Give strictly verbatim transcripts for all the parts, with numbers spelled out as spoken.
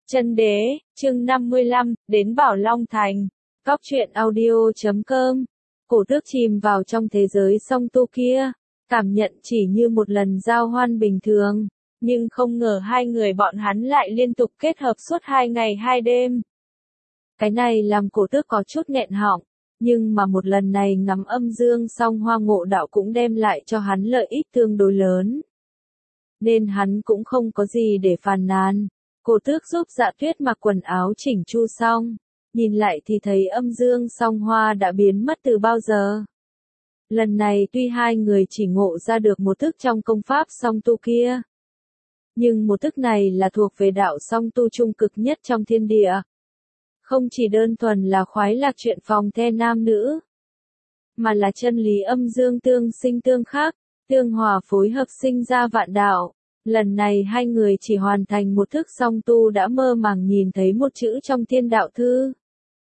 Chân đế, chương năm mươi lăm, đến Bảo Long Thành. Cóc truyện audio chấm com. Cổ tước chìm vào trong thế giới song tu kia, cảm nhận chỉ như một lần giao hoan bình thường, nhưng không ngờ hai người bọn hắn lại liên tục kết hợp suốt hai ngày hai đêm. Cái này làm cổ tước có chút nghẹn họng, nhưng mà một lần này ngắm âm dương song hoa ngộ đạo cũng đem lại cho hắn lợi ích tương đối lớn. Nên hắn cũng không có gì để phàn nàn. Cổ tước giúp Dạ Tuyết mặc quần áo chỉnh chu xong, nhìn lại thì thấy âm dương song hoa đã biến mất từ bao giờ. Lần này tuy hai người chỉ ngộ ra được một thức trong công pháp song tu kia, nhưng một thức này là thuộc về đạo song tu trung cực nhất trong thiên địa. Không chỉ đơn thuần là khoái lạc chuyện phòng the nam nữ, mà là chân lý âm dương tương sinh tương khắc, tương hòa phối hợp sinh ra vạn đạo. Lần này hai người chỉ hoàn thành một thức song tu đã mơ màng nhìn thấy một chữ trong thiên đạo thư.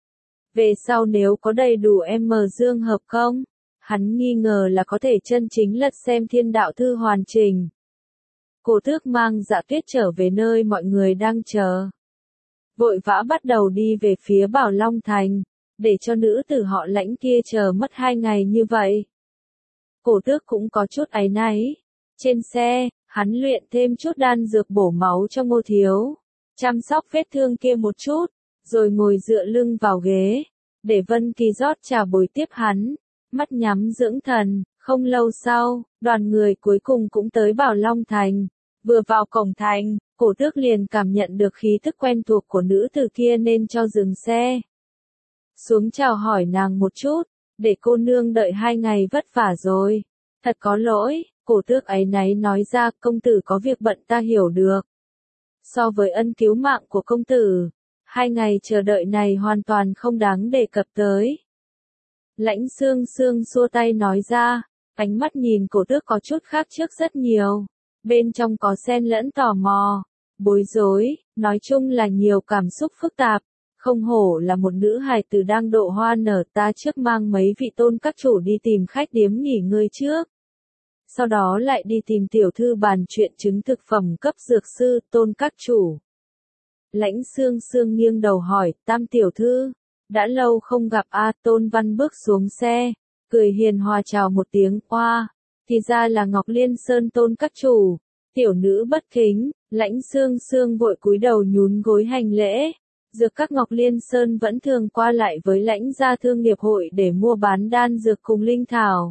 Về sau nếu có đầy đủ M dương hợp không, hắn nghi ngờ là có thể chân chính lật xem thiên đạo thư hoàn chỉnh. Cổ tước mang Dạ Tuyết trở về nơi mọi người đang chờ. Vội vã bắt đầu đi về phía Bảo Long Thành, để cho nữ tử họ Lãnh kia chờ mất hai ngày như vậy. Cổ tước cũng có chút áy náy. Trên xe, hắn luyện thêm chút đan dược bổ máu cho Ngô Thiếu, chăm sóc vết thương kia một chút, rồi ngồi dựa lưng vào ghế, để Vân Kỳ rót trà bồi tiếp hắn, mắt nhắm dưỡng thần. Không lâu sau, đoàn người cuối cùng cũng tới Bảo Long Thành. Vừa vào cổng thành, cổ tước liền cảm nhận được khí tức quen thuộc của nữ tử kia nên cho dừng xe xuống chào hỏi nàng một chút, để cô nương đợi hai ngày vất vả rồi. Thật có lỗi. Cổ tước áy náy nói ra, công tử có việc bận ta hiểu được. So với ân cứu mạng của công tử, hai ngày chờ đợi này hoàn toàn không đáng đề cập tới. Lãnh Sương Sương xua tay nói ra, ánh mắt nhìn cổ tước có chút khác trước rất nhiều. Bên trong có xen lẫn tò mò, bối rối, nói chung là nhiều cảm xúc phức tạp. Không hổ là một nữ hài tử đang độ hoa nở, ta trước mang mấy vị tôn các chủ đi tìm khách điếm nghỉ ngơi trước. Sau đó lại đi tìm tiểu thư bàn chuyện chứng thực phẩm cấp dược sư, tôn các chủ. Lãnh Sương Sương nghiêng đầu hỏi, Tam tiểu thư, đã lâu không gặp a. Tôn Văn bước xuống xe, cười hiền hòa chào một tiếng, oa, thì ra là Ngọc Liên Sơn tôn các chủ. Tiểu nữ bất kính. Lãnh Sương Sương vội cúi đầu nhún gối hành lễ. Dược các Ngọc Liên Sơn vẫn thường qua lại với Lãnh gia thương nghiệp hội để mua bán đan dược cùng linh thảo.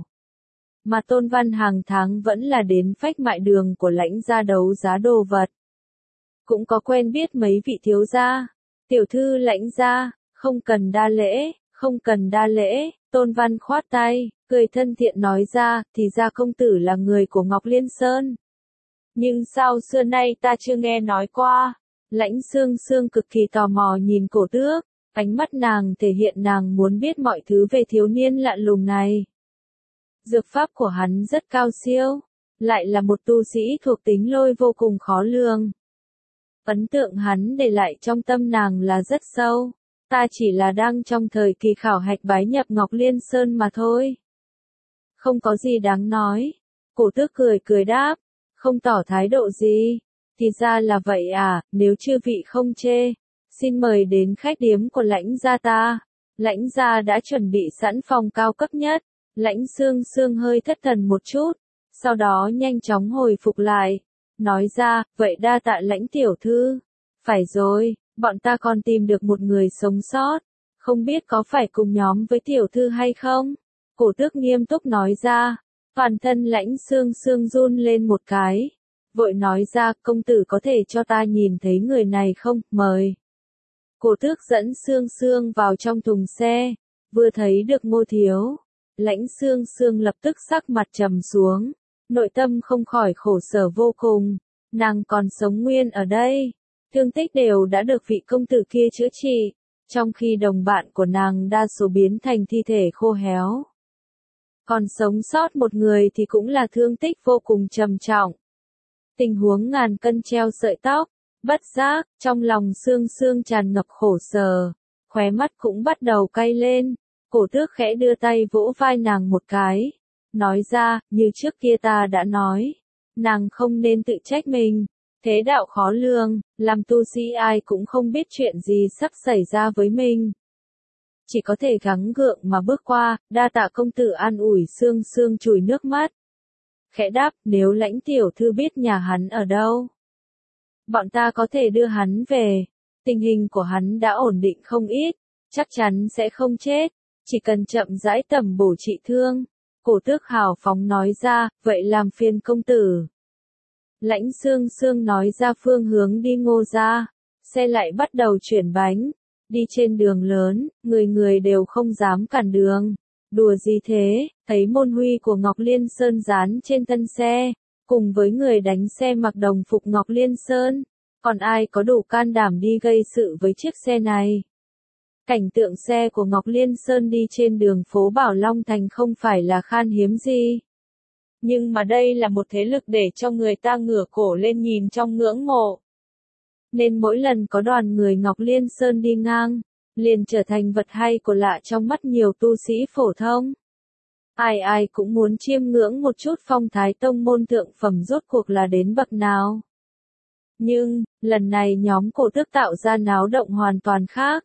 Mà Tôn Văn hàng tháng vẫn là đến phách mại đường của Lãnh gia đấu giá đồ vật. Cũng có quen biết mấy vị thiếu gia. Tiểu thư Lãnh gia, không cần đa lễ, không cần đa lễ. Tôn Văn khoát tay, cười thân thiện nói ra, thì ra công tử là người của Ngọc Liên Sơn. Nhưng sao xưa nay ta chưa nghe nói qua. Lãnh Sương Sương cực kỳ tò mò nhìn cổ tước, ánh mắt nàng thể hiện nàng muốn biết mọi thứ về thiếu niên lạ lùng này. Dược pháp của hắn rất cao siêu, lại là một tu sĩ thuộc tính lôi vô cùng khó lường. Ấn tượng hắn để lại trong tâm nàng là rất sâu, ta chỉ là đang trong thời kỳ khảo hạch bái nhập Ngọc Liên Sơn mà thôi. Không có gì đáng nói. Cổ tước cười cười đáp, không tỏ thái độ gì. Thì ra là vậy à, nếu chư vị không chê, xin mời đến khách điếm của Lãnh gia ta. Lãnh gia đã chuẩn bị sẵn phòng cao cấp nhất. Lãnh Sương Sương hơi thất thần một chút, sau đó nhanh chóng hồi phục lại, nói ra, vậy đa tạ Lãnh tiểu thư. Phải rồi, bọn ta còn tìm được một người sống sót, không biết có phải cùng nhóm với tiểu thư hay không? Cổ tước nghiêm túc nói ra, toàn thân Lãnh Sương Sương run lên một cái, vội nói ra, công tử có thể cho ta nhìn thấy người này không, mời. Cổ tước dẫn Sương Sương vào trong thùng xe, vừa thấy được Ngô Thiếu. Lãnh Sương Sương lập tức sắc mặt trầm xuống, nội tâm không khỏi khổ sở vô cùng, nàng còn sống nguyên ở đây, thương tích đều đã được vị công tử kia chữa trị, trong khi đồng bạn của nàng đa số biến thành thi thể khô héo. Còn sống sót một người thì cũng là thương tích vô cùng trầm trọng. Tình huống ngàn cân treo sợi tóc, bất giác, trong lòng Sương Sương tràn ngập khổ sở, khóe mắt cũng bắt đầu cay lên. Cổ tước khẽ đưa tay vỗ vai nàng một cái, nói ra, như trước kia ta đã nói, nàng không nên tự trách mình, Thế đạo khó lường, làm tu sĩ ai cũng không biết chuyện gì sắp xảy ra với mình. Chỉ có thể gắng gượng mà bước qua, đa tạ công tử an ủi Sương Sương chùi nước mắt. Khẽ đáp, nếu Lãnh tiểu thư biết nhà hắn ở đâu, bọn ta có thể đưa hắn về. Tình hình của hắn đã ổn định không ít, chắc chắn sẽ không chết, chỉ cần chậm rãi tầm bổ trị thương. Cổ tước hào phóng nói ra, vậy làm phiền công tử. Lãnh Sương Sương nói ra phương hướng đi Ngô gia, xe lại bắt đầu chuyển bánh. Đi trên đường lớn, người người đều không dám cản đường. Đùa gì thế, thấy môn huy của Ngọc Liên Sơn dán trên thân xe, cùng với người đánh xe mặc đồng phục Ngọc Liên Sơn. Còn ai có đủ can đảm đi gây sự với chiếc xe này? Cảnh tượng xe của Ngọc Liên Sơn đi trên đường phố Bảo Long Thành không phải là khan hiếm gì. Nhưng mà đây là một thế lực để cho người ta ngửa cổ lên nhìn trong ngưỡng mộ. Nên mỗi lần có đoàn người Ngọc Liên Sơn đi ngang, liền trở thành vật hay của lạ trong mắt nhiều tu sĩ phổ thông. Ai ai cũng muốn chiêm ngưỡng một chút phong thái tông môn thượng phẩm rốt cuộc là đến bậc nào. Nhưng, lần này nhóm cổ tước tạo ra náo động hoàn toàn khác.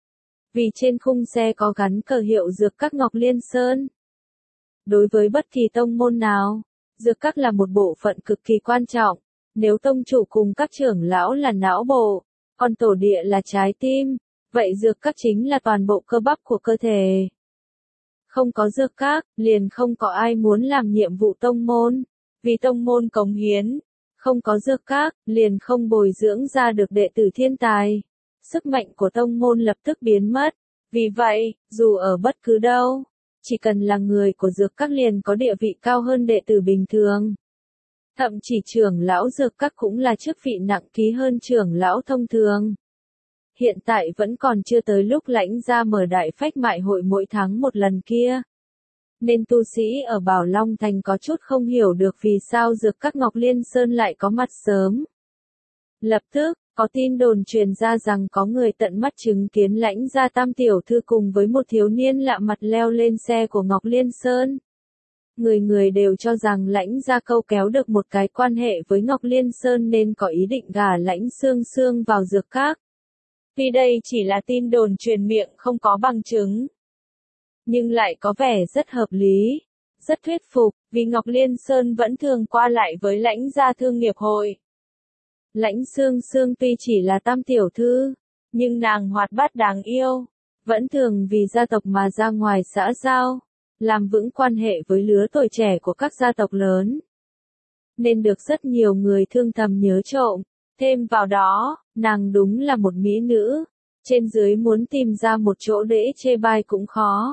Vì trên khung xe có gắn cờ hiệu dược các Ngọc Liên Sơn. Đối với bất kỳ tông môn nào, dược các là một bộ phận cực kỳ quan trọng. Nếu tông chủ cùng các trưởng lão là não bộ, còn tổ địa là trái tim, vậy dược các chính là toàn bộ cơ bắp của cơ thể. Không có dược các, liền không có ai muốn làm nhiệm vụ tông môn, vì tông môn cống hiến. Không có dược các, liền không bồi dưỡng ra được đệ tử thiên tài. Sức mạnh của tông môn lập tức biến mất. Vì vậy, dù ở bất cứ đâu, chỉ cần là người của dược các liền có địa vị cao hơn đệ tử bình thường. Thậm chỉ trưởng lão dược các cũng là chức vị nặng ký hơn trưởng lão thông thường. Hiện tại vẫn còn chưa tới lúc Lãnh gia mở đại phách mại hội mỗi tháng một lần kia. Nên tu sĩ ở Bảo Long Thành có chút không hiểu được vì sao dược các Ngọc Liên Sơn lại có mặt sớm. Lập tức, có tin đồn truyền ra rằng có người tận mắt chứng kiến Lãnh gia tam tiểu thư cùng với một thiếu niên lạ mặt leo lên xe của Ngọc Liên Sơn. Người người đều cho rằng Lãnh gia câu kéo được một cái quan hệ với Ngọc Liên Sơn nên có ý định gả Lãnh Sương Sương vào dược các. Vì đây chỉ là tin đồn truyền miệng không có bằng chứng. Nhưng lại có vẻ rất hợp lý, rất thuyết phục, vì Ngọc Liên Sơn vẫn thường qua lại với Lãnh gia thương nghiệp hội. Lãnh Sương Sương tuy chỉ là tam tiểu thư, nhưng nàng hoạt bát đáng yêu, vẫn thường vì gia tộc mà ra ngoài xã giao, làm vững quan hệ với lứa tuổi trẻ của các gia tộc lớn. Nên được rất nhiều người thương thầm nhớ trộm, thêm vào đó, nàng đúng là một mỹ nữ, trên dưới muốn tìm ra một chỗ để chê bai cũng khó.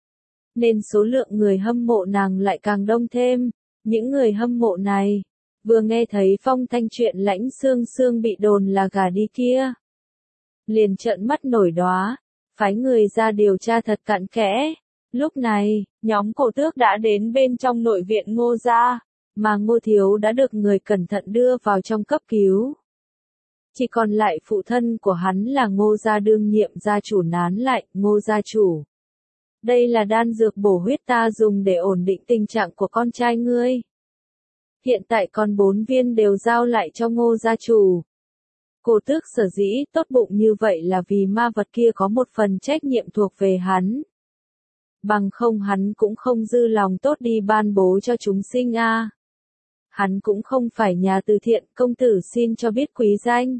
Nên số lượng người hâm mộ nàng lại càng đông thêm. Những người hâm mộ này, vừa nghe thấy phong thanh chuyện Lãnh Sương Sương bị đồn là gả đi kia, liền trợn mắt nổi đoá, phái người ra điều tra thật cặn kẽ. Lúc này, nhóm cổ tước đã đến bên trong nội viện Ngô gia, mà Ngô thiếu đã được người cẩn thận đưa vào trong cấp cứu. Chỉ còn lại phụ thân của hắn là Ngô gia đương nhiệm gia chủ nán lại, Ngô gia chủ. Đây là đan dược bổ huyết ta dùng để ổn định tình trạng của con trai ngươi. Hiện tại còn bốn viên đều giao lại cho Ngô gia chủ. Cổ tước sở dĩ tốt bụng như vậy là vì ma vật kia có một phần trách nhiệm thuộc về hắn. Bằng không hắn cũng không dư lòng tốt đi ban bố cho chúng sinh a. À. Hắn cũng không phải nhà từ thiện, công tử xin cho biết quý danh.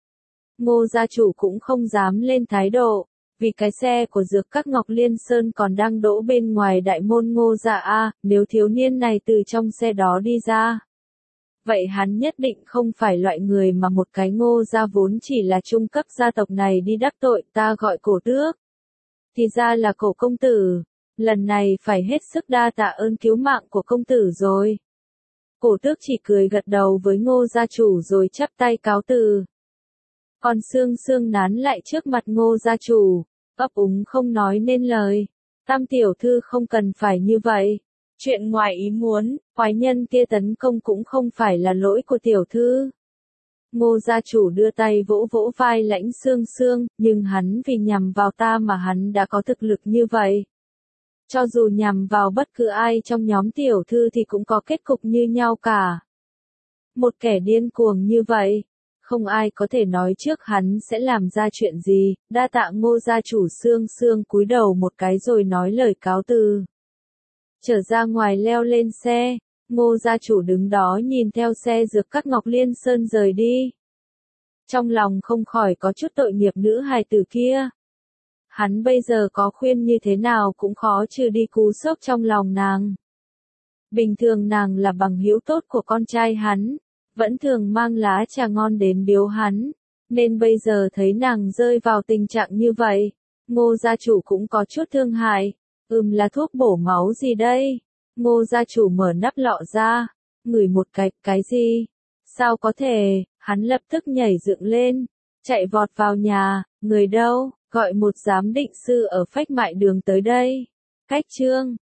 Ngô gia chủ cũng không dám lên thái độ, vì cái xe của dược các Ngọc Liên Sơn còn đang đỗ bên ngoài đại môn Ngô gia a, nếu thiếu niên này từ trong xe đó đi ra. Vậy hắn nhất định không phải loại người mà một cái Ngô gia vốn chỉ là trung cấp gia tộc này đi đắc tội, ta gọi cổ tước. Thì ra là cổ công tử, lần này phải hết sức đa tạ ơn cứu mạng của công tử rồi. Cổ tước chỉ cười gật đầu với Ngô gia chủ rồi chắp tay cáo từ. Còn Sương Sương nán lại trước mặt Ngô gia chủ, ấp úng không nói nên lời. Tam tiểu thư không cần phải như vậy. Chuyện ngoài ý muốn, quái nhân kia tấn công cũng không phải là lỗi của tiểu thư. Ngô gia chủ đưa tay vỗ vỗ vai Lãnh Sương Sương, nhưng hắn vì nhằm vào ta mà hắn đã có thực lực như vậy. Cho dù nhằm vào bất cứ ai trong nhóm tiểu thư thì cũng có kết cục như nhau cả. Một kẻ điên cuồng như vậy, không ai có thể nói trước hắn sẽ làm ra chuyện gì, đa tạ Ngô gia chủ. Sương Sương cúi đầu một cái rồi nói lời cáo từ. Trở ra ngoài leo lên xe, Ngô gia chủ đứng đó nhìn theo xe dược các Ngọc Liên Sơn rời đi. Trong lòng không khỏi có chút tội nghiệp nữ hài tử kia. Hắn bây giờ có khuyên như thế nào cũng khó trừ đi cú sốc trong lòng nàng. Bình thường nàng là bằng hữu tốt của con trai hắn, vẫn thường mang lá trà ngon đến biếu hắn, nên bây giờ thấy nàng rơi vào tình trạng như vậy, Ngô gia chủ cũng có chút thương hại. Ừm, là thuốc bổ máu gì đây? Ngô gia chủ mở nắp lọ ra, ngửi một cái, cái gì? Sao có thể? Hắn lập tức nhảy dựng lên, chạy vọt vào nhà. Người đâu? Gọi một giám định sư ở Phách Mại Đường tới đây. Cách chương